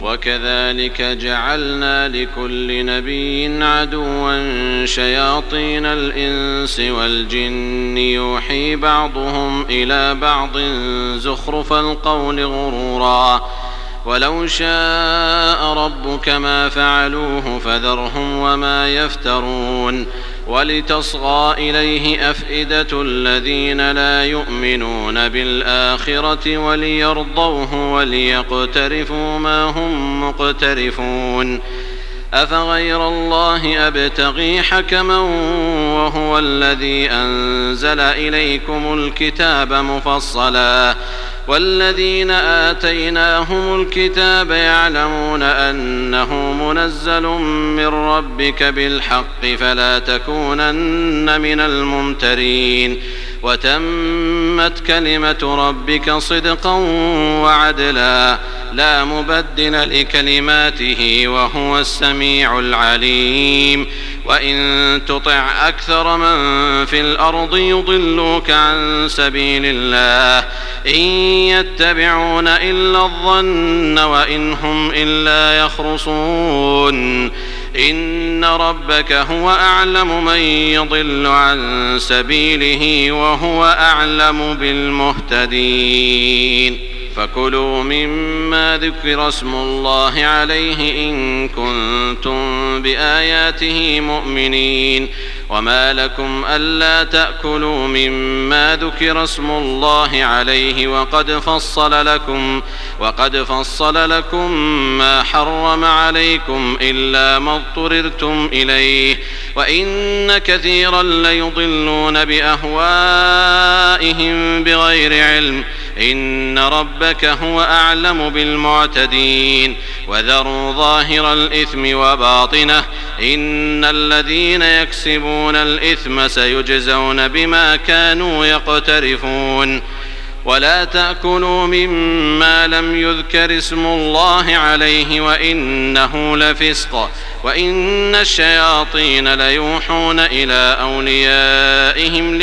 وكذلك جعلنا لكل نبي عدوا شياطين الإنس والجن يوحي بعضهم إلى بعض زخرف القول غرورا ولو شاء ربك ما فعلوه فذرهم وما يفترون ولتصغى إليه أفئدة الذين لا يؤمنون بالآخرة وليرضوه وليقترفوا ما هم مقترفون أفغير الله أبتغي حكما وهو الذي أنزل إليكم الكتاب مفصلا والذين آتيناهم الكتاب يعلمون أنه منزل من ربك بالحق فلا تكونن من الممترين وتمت كلمة ربك صدقا وعدلا لا مبدل لكلماته وهو السميع العليم وإن تطع أكثر من في الأرض يضلوك عن سبيل الله إن يتبعون إلا الظن وإن هم إلا يخرصون إن ربك هو أعلم من يضل عن سبيله وهو أعلم بالمهتدين فكلوا مما ذكر اسم الله عليه إن كنتم بآياته مؤمنين وما لكم ألا تأكلوا مما ذكر اسم الله عليه وقد فصل لكم ما حرم عليكم إلا ما اضطررتم إليه وإن كثيرا ليضلون بأهوائهم بغير علم إن ربك هو أعلم بالمعتدين وذروا ظاهر الإثم وباطنه إن الذين يكسبون الإثم سيجزون بما كانوا يقترفون ولا تأكلوا مما لم يذكر اسم الله عليه وإنه لفسق وإن الشياطين ليوحون إلى أوليائهم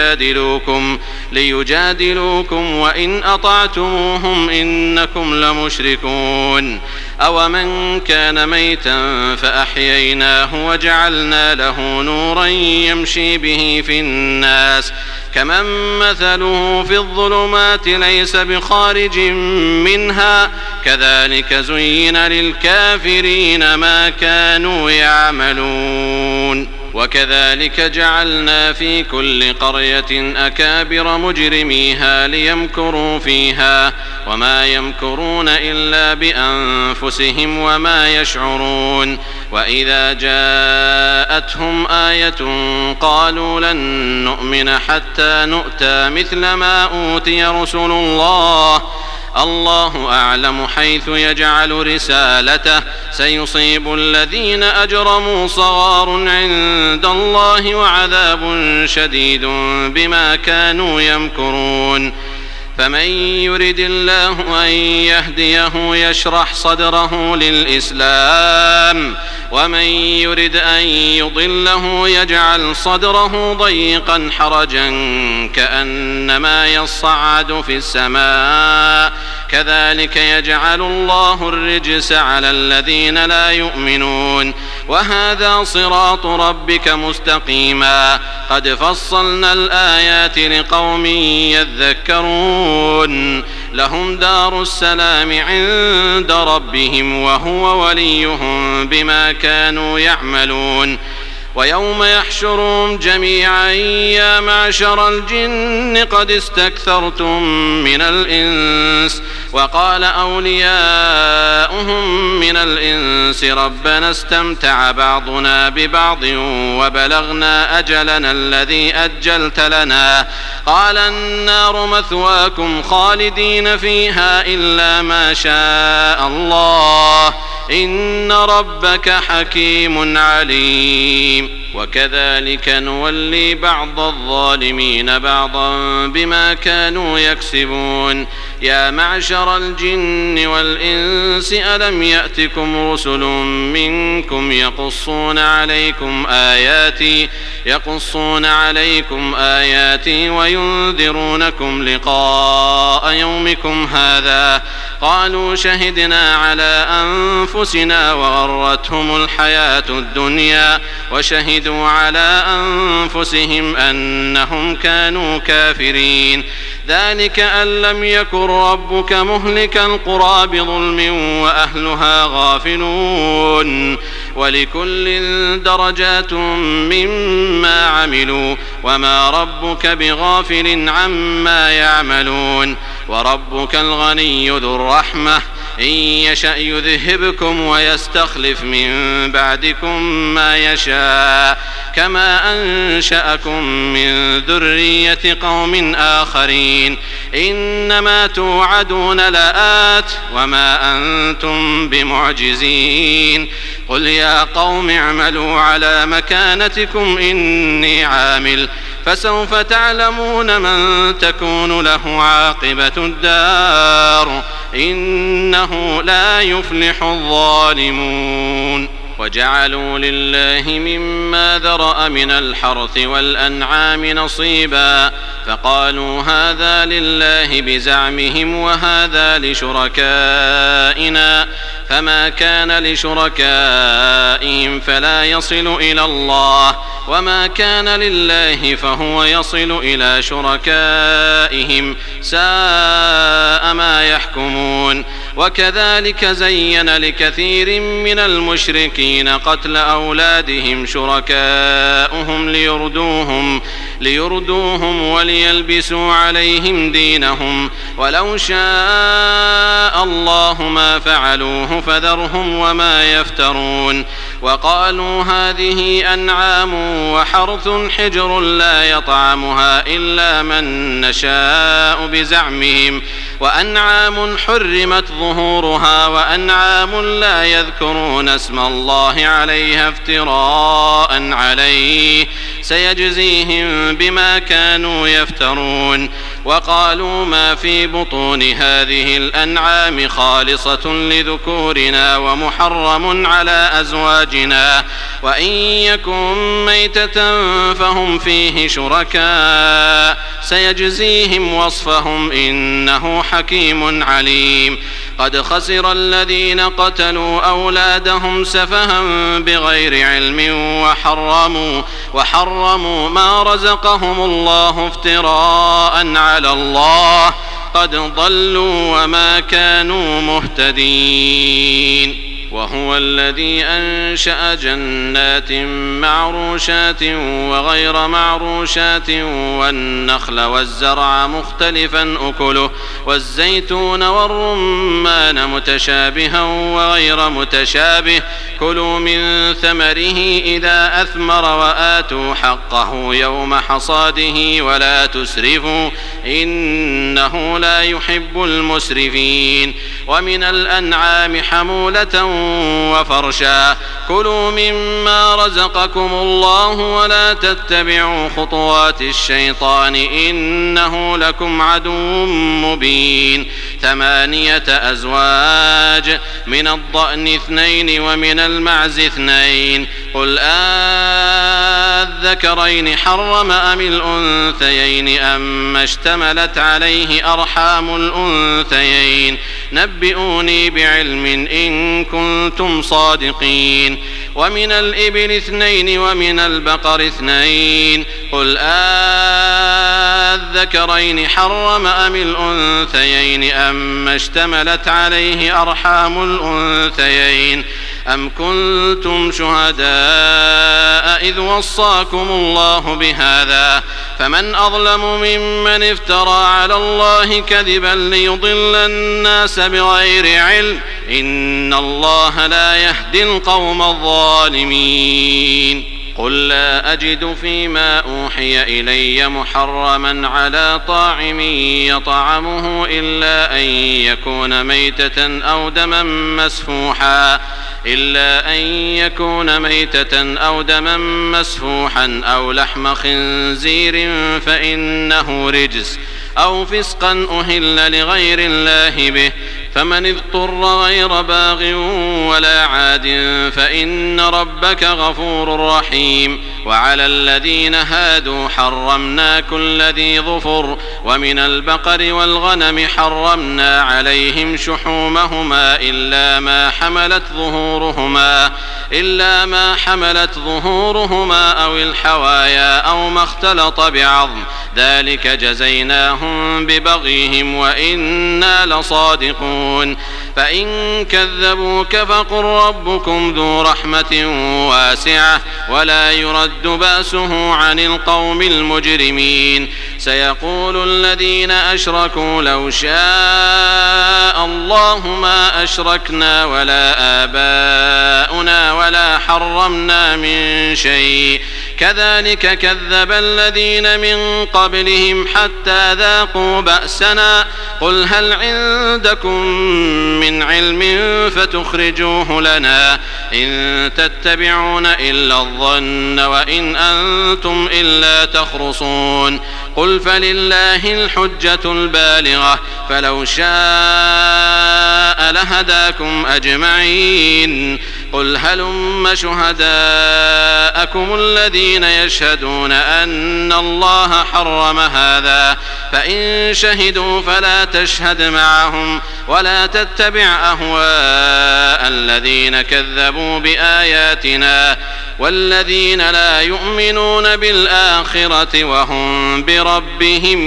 ليجادلوكم وإن أطعتموهم إنكم لمشركون أومن كان ميتا فأحييناه وجعلنا له نورا يمشي به في الناس كمن مثله في الظلمات ليس بخارج منها كذلك زين للكافرين ما كانوا يعملون وكذلك جعلنا في كل قرية أكابر مجرميها ليمكروا فيها وما يمكرون إلا بأنفسهم وما يشعرون وإذا جاءتهم آية قالوا لن نؤمن حتى نؤتى مثل ما أوتي رسل الله أعلم حيث يجعل رسالته سيصيب الذين أجرموا صغار عند الله وعذاب شديد بما كانوا يمكرون فمن يرد الله أن يهديه يشرح صدره للإسلام ومن يرد أن يضله يجعل صدره ضيقا حرجا كأنما يصعد في السماء كذلك يجعل الله الرجس على الذين لا يؤمنون وهذا صراط ربك مستقيما قد فصلنا الآيات لقوم يذكرون لهم دار السلام عند ربهم وهو وليهم بما كانوا يعملون ويوم يحشرهم جميعا يا معشر الجن قد استكثرتم من الإنس وقال أولياؤهم من الإنس ربنا استمتع بعضنا ببعض وبلغنا أجلنا الذي أجلت لنا قال النار مثواكم خالدين فيها إلا ما شاء الله إن ربك حكيم عليم. وكذلك نولي بعض الظالمين بعضا بما كانوا يكسبون. يا معشر الجن والإنس ألم يأتكم رسل منكم يقصون عليكم آياتي وينذرونكم لقاء يومكم هذا؟ قالوا شهدنا على أنفسنا وغرتهم الحياة الدنيا وشهدوا على أنفسهم أنهم كانوا كافرين. ذلك أن لم يكن ربك مهلك القرى بظلم وأهلها غافلون. ولكل درجات مما عملوا وما ربك بغافل عما يعملون. وربك الغني ذو الرحمة إن يشأ يذهبكم ويستخلف من بعدكم ما يشاء كما أنشأكم من ذرية قوم آخرين. إنما توعدون لآت وما أنتم بمعجزين. قل يا قوم اعملوا على مكانتكم إني عامل فسوف تعلمون من تكون له عاقبة الدار إنه لا يفلح الظالمون. وجعلوا لله مما ذرأ من الحرث والأنعام نصيبا فقالوا هذا لله بزعمهم وهذا لشركائنا فما كان لشركائهم فلا يصل إلى الله وما كان لله فهو يصل إلى شركائهم ساء ما يحكمون. وكذلك زين لكثير من المشركين قتل أولادهم شركاؤهم ليردوهم وليلبسوا عليهم دينهم ولو شاء الله ما فعلوه فذرهم وما يفترون. وقالوا هذه أنعام وحرث حجر لا يطعمها إلا من نشاء بزعمهم وأنعام حرمت ظهورها وأنعام لا يذكرون اسم الله عليها افتراء عليه سيجزيهم بما كانوا يفترون. وقالوا ما في بطون هذه الأنعام خالصة لذكورنا ومحرم على أزواجنا وإن يكن ميتة فهم فيه شركاء سيجزيهم وصفهم إنه حكيم عليم. قد خسر الذين قتلوا أولادهم سفها بغير علم وحرموا ما رزقهم الله افتراء على الله قد ضلوا وما كانوا مهتدين. وهو الذي أنشأ جنات معروشات وغير معروشات والنخل والزرع مختلفا أكله والزيتون والرمان متشابها وغير متشابه كلوا من ثمره إذا أثمر وآتوا حقه يوم حصاده ولا تسرفوا إنه لا يحب المسرفين. ومن الأنعام حمولة وفرشا كلوا مما رزقكم الله ولا تتبعوا خطوات الشيطان إنه لكم عدو مبين. 8 أزواج من الضأن 2 ومن المعز 2 قل الذكرين حرم أم الأنثيين أما اشتملت عليه أرحام الأنثيين نبئوني بعلم إن كنتم صادقين. ومن الإبل 2 ومن البقر 2 قل الذكرين حرم أم الأنثيين أما اشتملت عليه أرحام الأنثيين أم كنتم شهداء إذ وصاكم الله بهذا فمن أظلم ممن افترى على الله كذبا ليضل الناس بغير علم إن الله لا يهدي القوم الظالمين. قل لا أجد فيما أوحي إلي محرما على طاعم يطعمه إلا أن يكون ميتة أو دما مسفوحا إلا أن يكون ميتة أو دما مسفوحا أو لحم خنزير فإنه رجس أو فسقا أهل لغير الله به، فمن اضطر غير باغ ولا عاد فإن ربك غفور رحيم. وعلى الذين هادوا حرمنا كل ذي ظفر، ومن البقر والغنم حرمنا عليهم شحومهما إلا ما حملت ظهورهما أو الحوايا أو ما اختلط بعظم، ذلك جزيناهم ببغيهم وإنا لصادقون. فإن كذبوك فقل ربكم ذو رحمة واسعة ولا يرد بأسه عن القوم المجرمين. سيقول الذين أشركوا لو شاء الله ما أشركنا ولا آباؤنا ولا حرمنا من شيء كذلك كذب الذين من قبلهم حتى ذاقوا بأسنا قل هل عندكم من علم فتخرجوه لنا إن تتبعون إلا الظن وإن أنتم إلا تخرصون. قل فلله الحجة البالغة فلو شاء لهداكم أجمعين. قل هلم شهداءكم الذين يشهدون أن الله حرم هذا فإن شهدوا فلا تشهد معهم ولا تتبع أهواء الذين كذبوا بآياتنا والذين لا يؤمنون بالآخرة وهم بربهم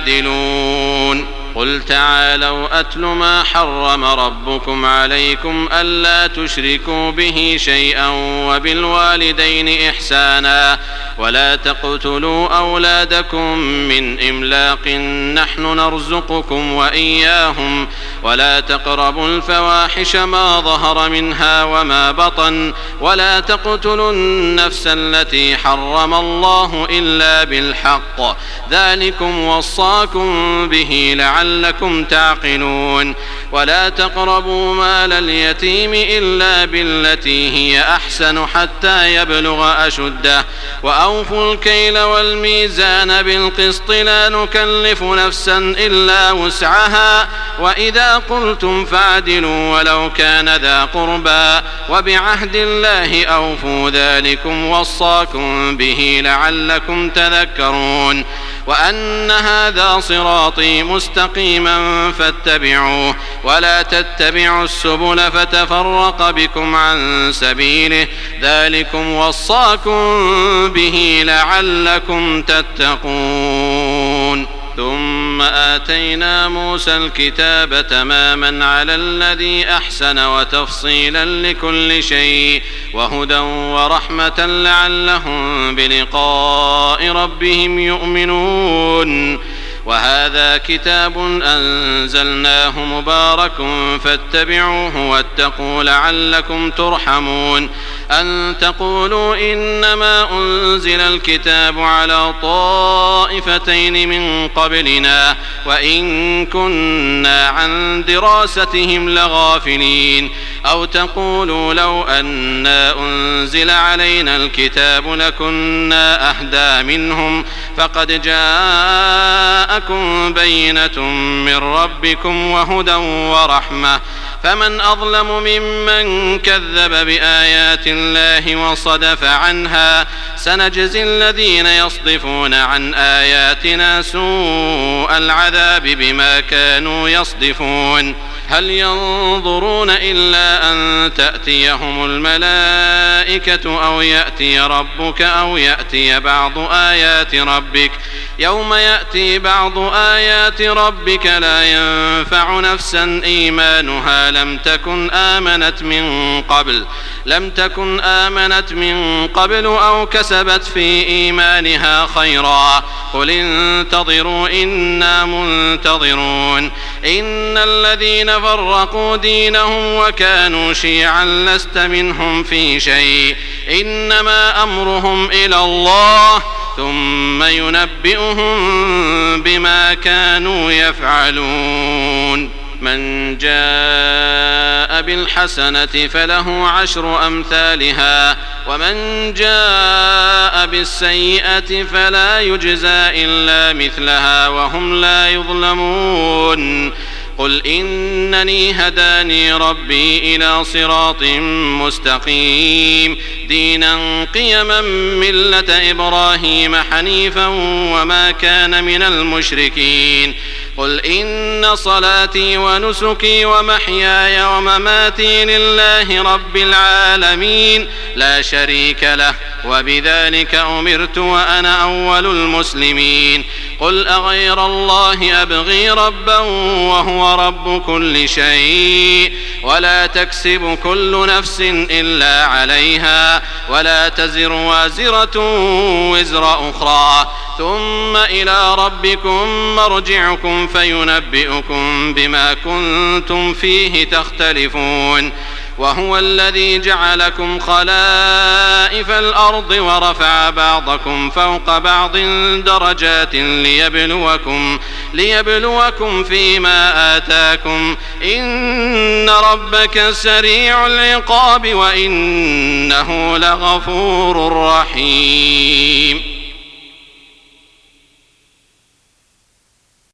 يعدلون. قل تعالوا أتل ما حرم ربكم عليكم ألا تشركوا به شيئا وبالوالدين إحسانا ولا تقتلوا أولادكم من إملاق نحن نرزقكم وإياهم ولا تقربوا الفواحش ما ظهر منها وما بطن ولا تقتلوا النفس التي حرم الله إلا بالحق ذلكم وصاكم به لعلكم تعقلون. ولا تقربوا مال اليتيم إلا بالتي هي أحسن حتى يبلغ أشده وأوفوا الكيل والميزان بالقسط لا نكلف نفسا إلا وسعها وإذا قلتم فاعدلوا ولو كان ذا قربى وبعهد الله أوفوا ذلكم وصاكم به لعلكم تذكرون. وأن هذا صراطي مستقيما فاتبعوه ولا تتبعوا السبل فتفرق بكم عن سبيله ذلكم وصاكم به لعلكم تتقون. ثم آتينا موسى الكتاب تماما على الذي أحسن وتفصيلا لكل شيء وهدى ورحمة لعلهم بلقاء ربهم يؤمنون. وهذا كتاب أنزلناه مبارك فاتبعوه واتقوا لعلكم ترحمون. أن تقولوا إنما أنزل الكتاب على طائفتين من قبلنا وإن كنا عن دراستهم لغافلين أو تقولوا لو أنا أنزل علينا الكتاب لكنا أهدى منهم فقد جاءكم بينة من ربكم وهدى ورحمة فمن أظلم ممن كذب بآيات الله وصدف عنها سنجزي الذين يصدفون عن آياتنا سوء العذاب بما كانوا يصدفون. هل ينظرون إلا أن تأتيهم الملائكة أو يأتي ربك أو يأتي بعض آيات ربك يوم يأتي بعض آيات ربك لا ينفع نفسا إيمانها لم تكن آمنت من قبل أو كسبت في إيمانها خيرا قل انتظروا إنا منتظرون. إن الذين فرقوا دينهم وكانوا شيعا لست منهم في شيء إنما أمرهم إلى الله ثم ينبئهم بما كانوا يفعلون. من جاء بالحسنة فله 10 أمثالها ومن جاء بالسيئة فلا يجزى إلا مثلها وهم لا يظلمون قل إنني هداني ربي إلى صراط مستقيم دينا قيما ملة إبراهيم حنيفا وما كان من المشركين قل إن صلاتي ونسكي ومحياي ومماتي لله رب العالمين لا شريك له وبذلك أمرت وأنا أول المسلمين قل أغير الله أبغي ربا وهو رب كل شيء ولا تكسب كل نفس إلا عليها ولا تزر وازرة وزر أخرى ثم إلى ربكم مرجعكم فينبئكم بما كنتم فيه تختلفون وهو الذي جعلكم خلائف الأرض ورفع بعضكم فوق بعض درجات ليبلوكم فيما آتاكم إن ربك سريع العقاب وإنه لغفور رحيم